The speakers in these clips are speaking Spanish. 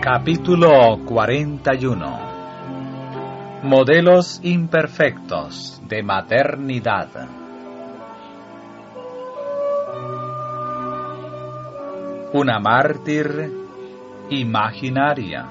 Capítulo 41. Modelos imperfectos de maternidad. Una mártir imaginaria.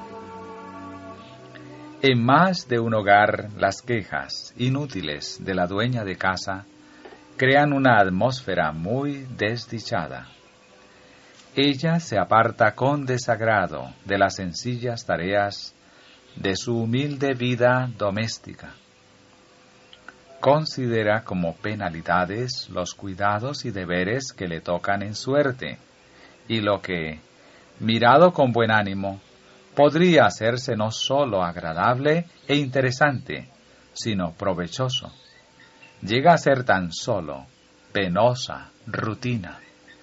En más de un hogar, las quejas inútiles de la dueña de casa crean una atmósfera muy desdichada. Ella se aparta con desagrado de las sencillas tareas de su humilde vida doméstica. Considera como penalidades los cuidados y deberes que le tocan en suerte, y lo que, mirado con buen ánimo, podría hacerse no sólo agradable e interesante, sino provechoso, llega a ser tan solo penosa rutina.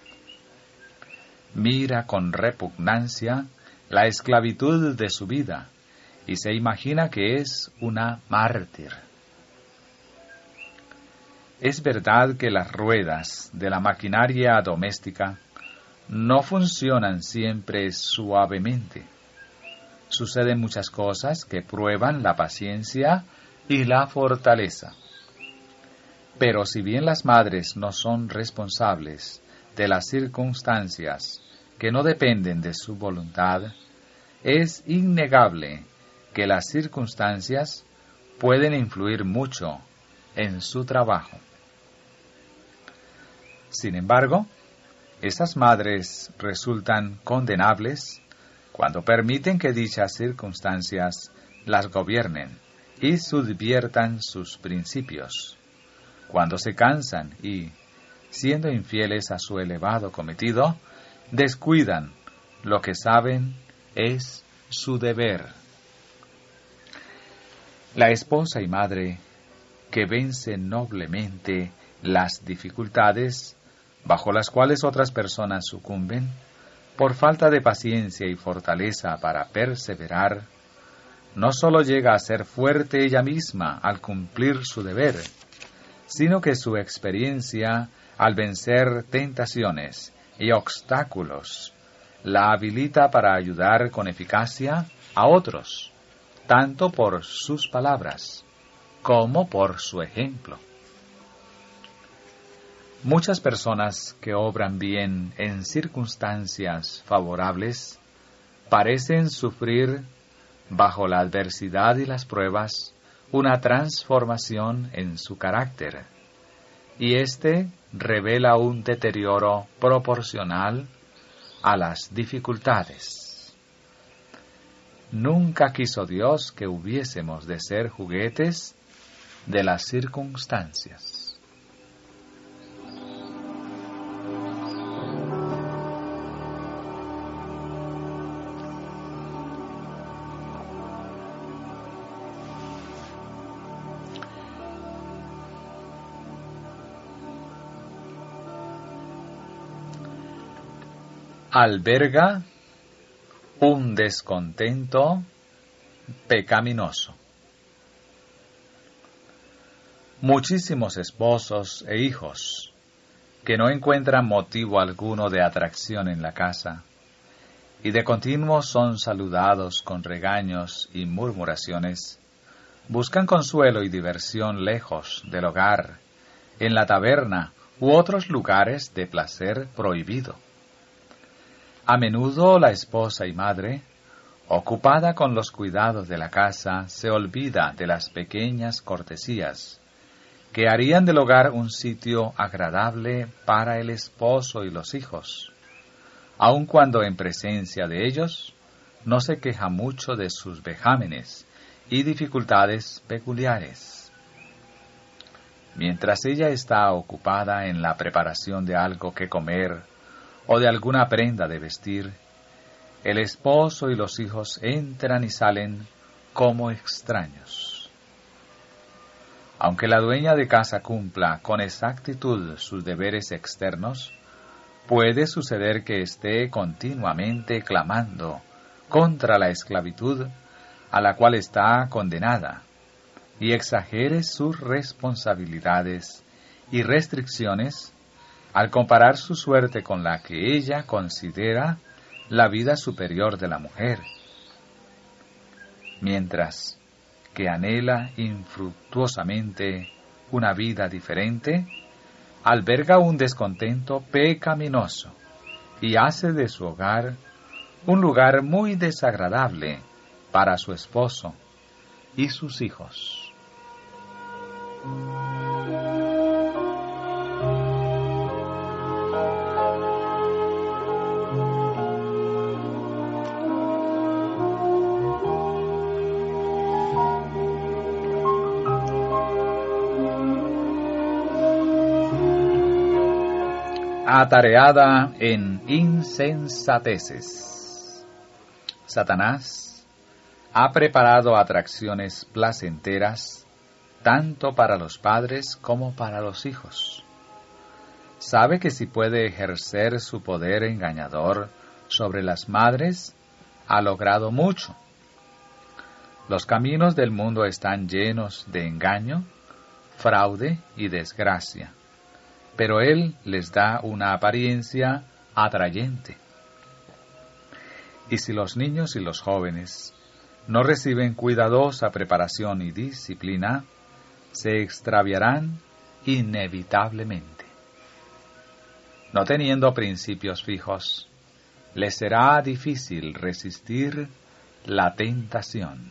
Mira con repugnancia la esclavitud de su vida y se imagina que es una mártir. Es verdad que las ruedas de la maquinaria doméstica no funcionan siempre suavemente. Suceden muchas cosas que prueban la paciencia y la fortaleza. Pero si bien las madres no son responsables de las circunstancias que no dependen de su voluntad, es innegable que las circunstancias pueden influir mucho en su trabajo. Sin embargo, esas madres resultan condenables cuando permiten que dichas circunstancias las gobiernen y subviertan sus principios, cuando se cansan y, siendo infieles a su elevado cometido, descuidan lo que saben es su deber. La esposa y madre que vence noblemente las dificultades bajo las cuales otras personas sucumben, por falta de paciencia y fortaleza para perseverar, no sólo llega a ser fuerte ella misma al cumplir su deber, sino que su experiencia al vencer tentaciones y obstáculos la habilita para ayudar con eficacia a otros, tanto por sus palabras como por su ejemplo. Muchas personas que obran bien en circunstancias favorables parecen sufrir, bajo la adversidad y las pruebas, una transformación en su carácter, y éste revela un deterioro proporcional a las dificultades. Nunca quiso Dios que hubiésemos de ser juguetes de las circunstancias. Alberga un descontento pecaminoso. Muchísimos esposos e hijos que no encuentran motivo alguno de atracción en la casa y de continuo son saludados con regaños y murmuraciones, buscan consuelo y diversión lejos del hogar, en la taberna u otros lugares de placer prohibido. A menudo la esposa y madre, ocupada con los cuidados de la casa, se olvida de las pequeñas cortesías que harían del hogar un sitio agradable para el esposo y los hijos, aun cuando en presencia de ellos no se queja mucho de sus vejámenes y dificultades peculiares. Mientras ella está ocupada en la preparación de algo que comer o de alguna prenda de vestir, el esposo y los hijos entran y salen como extraños. Aunque la dueña de casa cumpla con exactitud sus deberes externos, puede suceder que esté continuamente clamando contra la esclavitud a la cual está condenada y exagere sus responsabilidades y restricciones al comparar su suerte con la que ella considera la vida superior de la mujer, mientras que anhela infructuosamente una vida diferente, alberga un descontento pecaminoso y hace de su hogar un lugar muy desagradable para su esposo y sus hijos. Atareada en insensateces. Satanás ha preparado atracciones placenteras tanto para los padres como para los hijos. Sabe que si puede ejercer su poder engañador sobre las madres, ha logrado mucho. Los caminos del mundo están llenos de engaño, fraude y desgracia, pero él les da una apariencia atrayente. Y si los niños y los jóvenes no reciben cuidadosa preparación y disciplina, se extraviarán inevitablemente. No teniendo principios fijos, les será difícil resistir la tentación.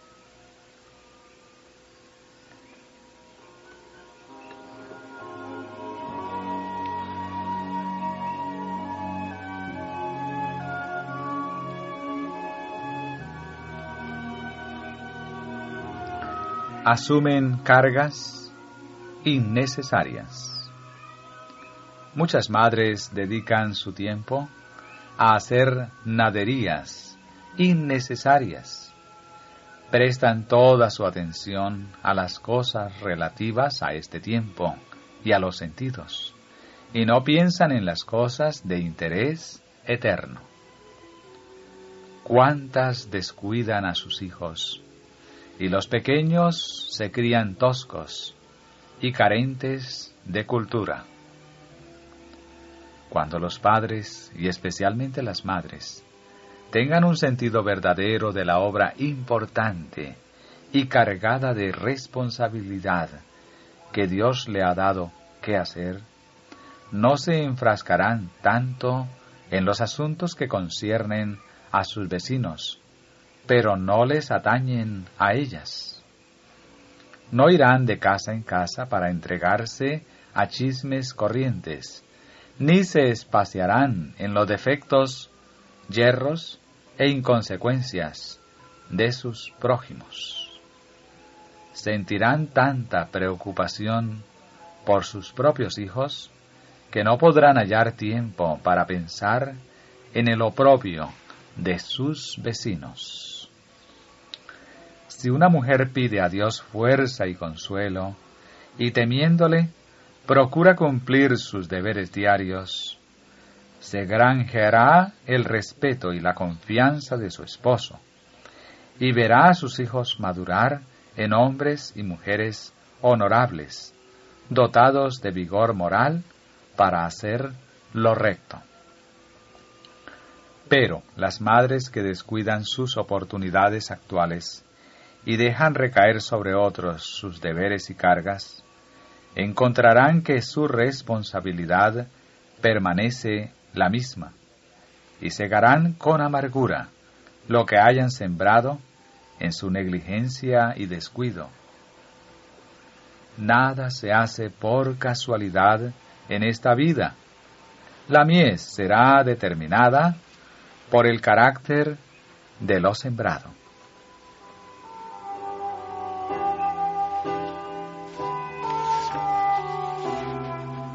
Asumen cargas innecesarias. Muchas madres dedican su tiempo a hacer naderías innecesarias. Prestan toda su atención a las cosas relativas a este tiempo y a los sentidos, y no piensan en las cosas de interés eterno. ¿Cuántas descuidan a sus hijos? Y los pequeños se crían toscos y carentes de cultura. Cuando los padres, y especialmente las madres, tengan un sentido verdadero de la obra importante y cargada de responsabilidad que Dios le ha dado que hacer, no se enfrascarán tanto en los asuntos que conciernen a sus vecinos, pero no les atañen a ellas. No irán de casa en casa para entregarse a chismes corrientes, ni se espaciarán en los defectos, yerros e inconsecuencias de sus prójimos. Sentirán tanta preocupación por sus propios hijos que no podrán hallar tiempo para pensar en el oprobio de sus vecinos. Si una mujer pide a Dios fuerza y consuelo, y temiéndole, procura cumplir sus deberes diarios, se granjeará el respeto y la confianza de su esposo, y verá a sus hijos madurar en hombres y mujeres honorables, dotados de vigor moral para hacer lo recto. Pero las madres que descuidan sus oportunidades actuales y dejan recaer sobre otros sus deberes y cargas, encontrarán que su responsabilidad permanece la misma, y segarán con amargura lo que hayan sembrado en su negligencia y descuido. Nada se hace por casualidad en esta vida. La mies será determinada por el carácter de lo sembrado.